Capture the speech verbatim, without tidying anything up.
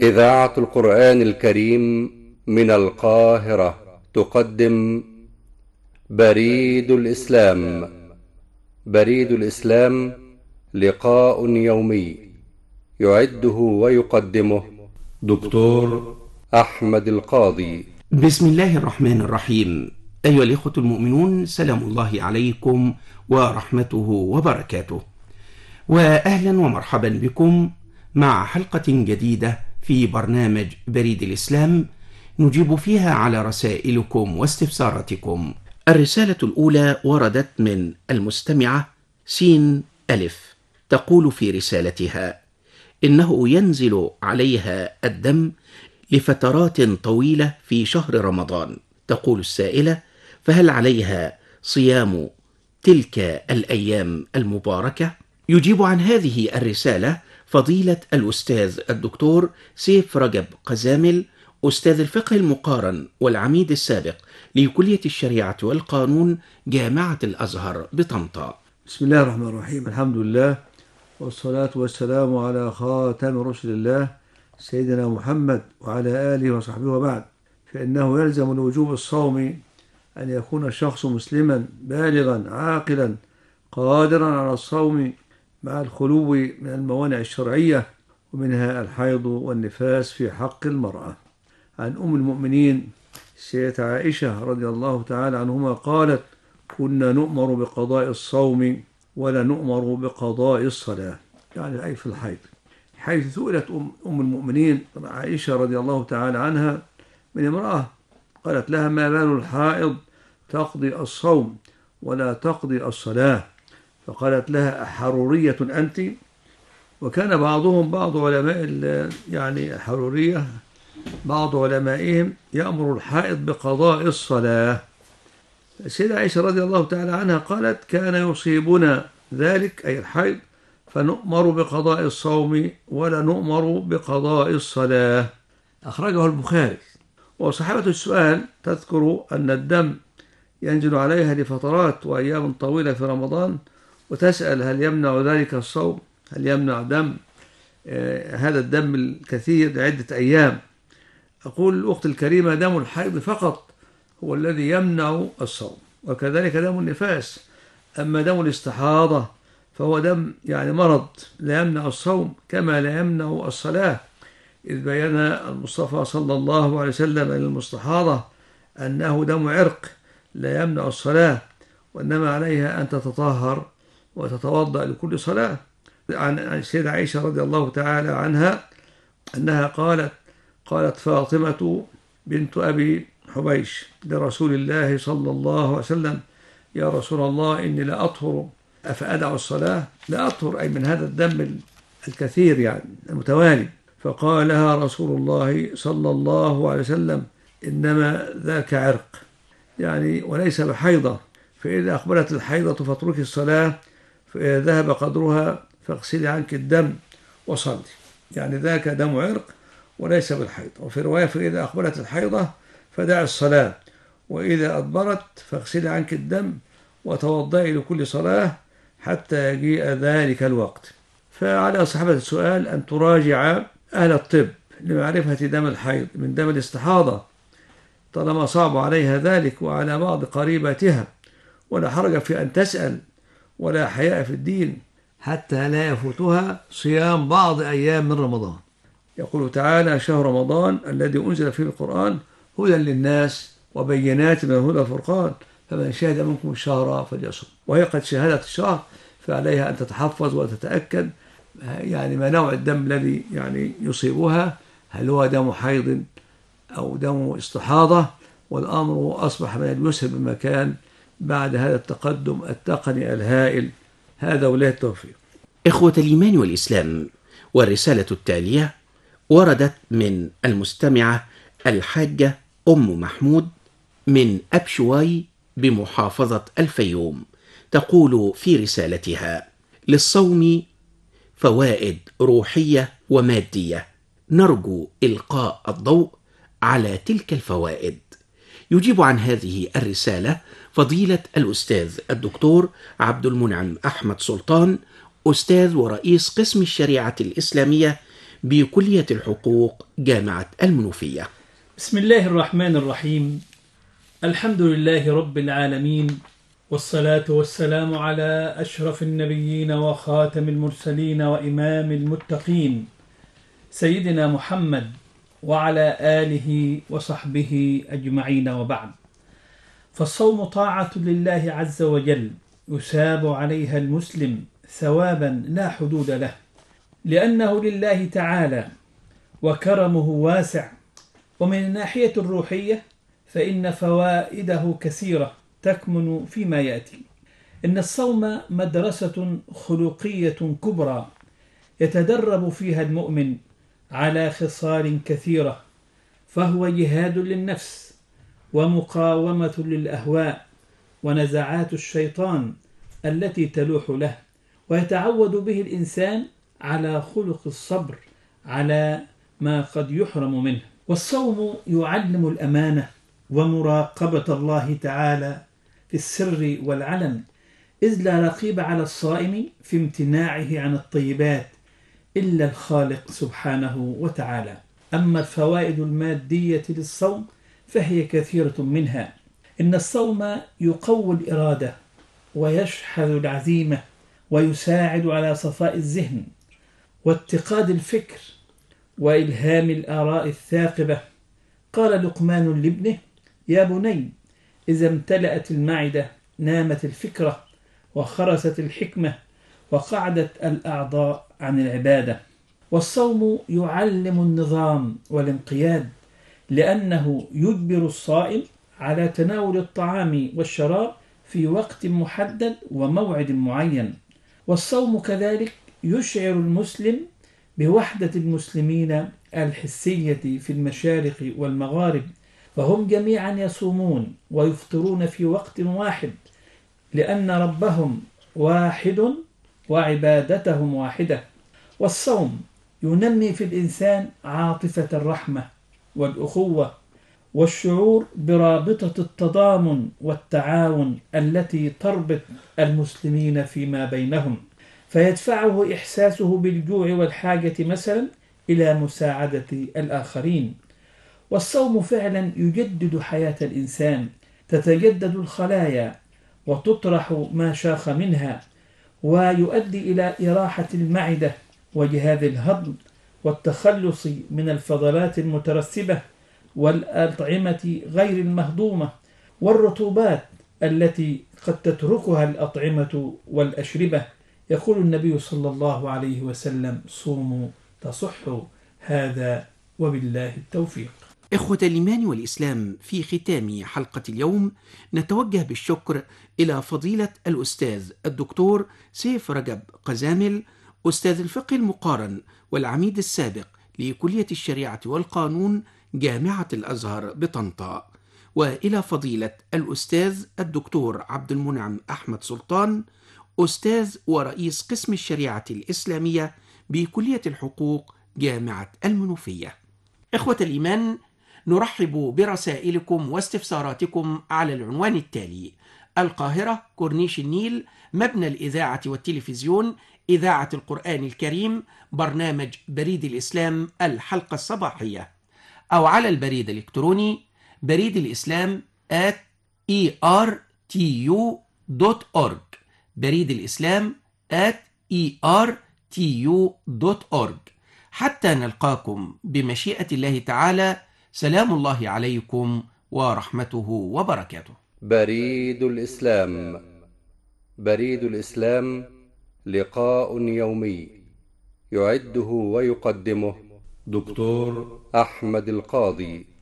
إذاعة القرآن الكريم من القاهرة تقدم بريد الإسلام. بريد الإسلام لقاء يومي يعده ويقدمه دكتور أحمد القاضي. بسم الله الرحمن الرحيم. أيها الإخوة المؤمنون، سلام الله عليكم ورحمته وبركاته، وأهلا ومرحبا بكم مع حلقة جديدة في برنامج بريد الإسلام نجيب فيها على رسائلكم واستفساراتكم. الرسالة الأولى وردت من المستمعة سين ألف، تقول في رسالتها: إنه ينزل عليها الدم لفترات طويلة في شهر رمضان. تقول السائلة: فهل عليها صيام تلك الأيام المباركة؟ يجيب عن هذه الرسالة فضيلة الأستاذ الدكتور سيف رجب قزامل، أستاذ الفقه المقارن والعميد السابق لكلية الشريعة والقانون جامعة الأزهر بطنطا. بسم الله الرحمن الرحيم. الحمد لله والصلاة والسلام على خاتم رسل الله سيدنا محمد وعلى آله وصحبه، وبعد، فإنه يلزم لوجوب الصوم أن يكون الشخص مسلما بالغا عاقلا قادرا على الصوم مع الخلو من الموانع الشرعية، ومنها الحيض والنفاس في حق المرأة. عن أم المؤمنين سيدة عائشة رضي الله تعالى عنهما قالت: كنا نؤمر بقضاء الصوم ولا نؤمر بقضاء الصلاة، يعني أي في الحيض، حيث سئلت أم المؤمنين عائشة رضي الله تعالى عنها من امرأة قالت لها: ما بال الحائض تقضي الصوم ولا تقضي الصلاة؟ فقالت لها: أحرورية أنت؟ وكان بعضهم بعض علماء يعني الحرورية بعض علمائهم يأمر الحائض بقضاء الصلاة. السيدة عائشة رضي الله تعالى عنها قالت: كان يصيبنا ذلك أي الحيض فنؤمر بقضاء الصوم ولا نؤمر بقضاء الصلاة. أخرجه البخاري. وصاحبة السؤال تذكر أن الدم ينزل عليها لفترات وأيام طويلة في رمضان، وتسأل: هل يمنع ذلك الصوم؟ هل يمنع دم آه هذا الدم الكثير لعدة أيام؟ أقول الأخت الكريمة: دم الحيض فقط هو الذي يمنع الصوم، وكذلك دم النفاس. أما دم الاستحاضة فهو دم يعني مرض لا يمنع الصوم كما لا يمنع الصلاة، إذ بين المصطفى صلى الله عليه وسلم للمستحاضة أنه دم عرق لا يمنع الصلاة، وإنما عليها أن تتطهر وتتوضأ لكل صلاة. عن السيدة عائشة رضي الله تعالى عنها أنها قالت قالت فاطمة بنت أبي حبيش لرسول الله صلى الله عليه وسلم: يا رسول الله، إني لا أطهر أفأدع الصلاة؟ لا أطهر أي من هذا الدم الكثير يعني المتوالي. فقال لها رسول الله صلى الله عليه وسلم: إنما ذاك عرق، يعني وليس بحيضة، فإذا أقبلت الحيضة فاتركي الصلاة، فإذا ذهب قدرها فاغسلي عنك الدم وصلي، يعني ذاك دم عرق وليس بالحيض. وفي رواية: فإذا أقبلت الحيضة فدع الصلاة، وإذا أدبرت فاغسلي عنك الدم وتوضئي لكل صلاة حتى يجيء ذلك الوقت. فعلى صاحبة السؤال أن تراجع أهل الطب لمعرفة دم الحيض من دم الاستحاضة طالما صعب عليها ذلك وعلى بعض قريباتها، ولا حرج في أن تسأل ولا حياء في الدين حتى لا يفوتها صيام بعض أيام من رمضان. يقول تعالى: شهر رمضان الذي أنزل فيه القرآن هدى للناس وبينات من الهدى والفرقان فمن شهد منكم الشهر فليصم. وهي قد شهدت الشهر، فعليها أن تتحفظ وتتأكد يعني ما نوع الدم الذي يعني يصيبها، هل هو دم حيض أو دم استحاضة. والأمر أصبح من اليسر بمكان بعد هذا التقدم التقني الهائل. هذا ولاية التوفيق. إخوة الإيمان والإسلام، والرسالة التالية وردت من المستمعة الحاجة أم محمود من أبشواي بمحافظة الفيوم. تقول في رسالتها: للصوم فوائد روحية ومادية، نرجو إلقاء الضوء على تلك الفوائد. يجيب عن هذه الرسالة فضيلة الأستاذ الدكتور عبد المنعم أحمد سلطان، أستاذ ورئيس قسم الشريعة الإسلامية بكلية الحقوق جامعة المنوفية. بسم الله الرحمن الرحيم. الحمد لله رب العالمين، والصلاة والسلام على أشرف النبيين وخاتم المرسلين وإمام المتقين سيدنا محمد وعلى آله وصحبه أجمعين، وبعد. فالصوم طاعة لله عز وجل يثاب عليها المسلم ثوابا لا حدود له، لأنه لله تعالى وكرمه واسع. ومن الناحية الروحية فإن فوائده كثيرة تكمن فيما يأتي. إن الصوم مدرسة خلقية كبرى يتدرب فيها المؤمن على خصال كثيرة، فهو جهاد للنفس ومقاومة للأهواء ونزعات الشيطان التي تلوح له، ويتعود به الإنسان على خلق الصبر على ما قد يحرم منه. والصوم يعلم الأمانة ومراقبة الله تعالى في السر والعلن، إذ لا رقيب على الصائم في امتناعه عن الطيبات إلا الخالق سبحانه وتعالى. أما الفوائد المادية للصوم فهي كثيرة منها. إن الصوم يقوي الإرادة ويشحذ العزيمة ويساعد على صفاء الذهن واتقاد الفكر وإلهام الآراء الثاقبة. قال لقمان لابنه: يا بني، إذا امتلأت المعدة نامت الفكرة وخرست الحكمة وقعدت الأعضاء عن العبادة. والصوم يعلم النظام والانقياد، لأنه يجبر الصائم على تناول الطعام والشراب في وقت محدد وموعد معين. والصوم كذلك يشعر المسلم بوحدة المسلمين الحسية في المشارق والمغارب، فهم جميعا يصومون ويفطرون في وقت واحد، لأن ربهم واحد وعبادتهم واحدة. والصوم ينمي في الإنسان عاطفة الرحمة والأخوة والشعور برابطة التضامن والتعاون التي تربط المسلمين فيما بينهم، فيدفعه إحساسه بالجوع والحاجة مثلا إلى مساعدة الآخرين. والصوم فعلا يجدد حياة الإنسان، تتجدد الخلايا وتطرح ما شاخ منها، ويؤدي إلى إراحة المعدة وجهاز الهضم والتخلص من الفضلات المترسبة والأطعمة غير المهضومة والرطوبات التي قد تتركها الأطعمة والأشربة. يقول النبي صلى الله عليه وسلم: صوموا تصحوا. هذا وبالله التوفيق. إخوة الإيمان والإسلام، في ختام حلقة اليوم نتوجه بالشكر إلى فضيلة الأستاذ الدكتور سيف رجب قزامل، أستاذ الفقه المقارن والعميد السابق لكلية الشريعة والقانون جامعة الأزهر بطنطا، وإلى فضيلة الأستاذ الدكتور عبد المنعم أحمد سلطان، أستاذ ورئيس قسم الشريعة الإسلامية بكلية الحقوق جامعة المنوفية. إخوة الإيمان، نرحب برسائلكم واستفساراتكم على العنوان التالي: القاهرة، كورنيش النيل، مبنى الإذاعة والتلفزيون، إذاعة القرآن الكريم، برنامج بريد الإسلام الحلقة الصباحية، أو على البريد الإلكتروني بريد الإسلام at إي آر تي يو دوت أورج، بريد الإسلام at إي آر تي يو دوت أورج. حتى نلقاكم بمشيئة الله تعالى، سلام الله عليكم ورحمته وبركاته. بريد الإسلام. بريد الإسلام لقاء يومي يعده ويقدمه دكتور أحمد القاضي.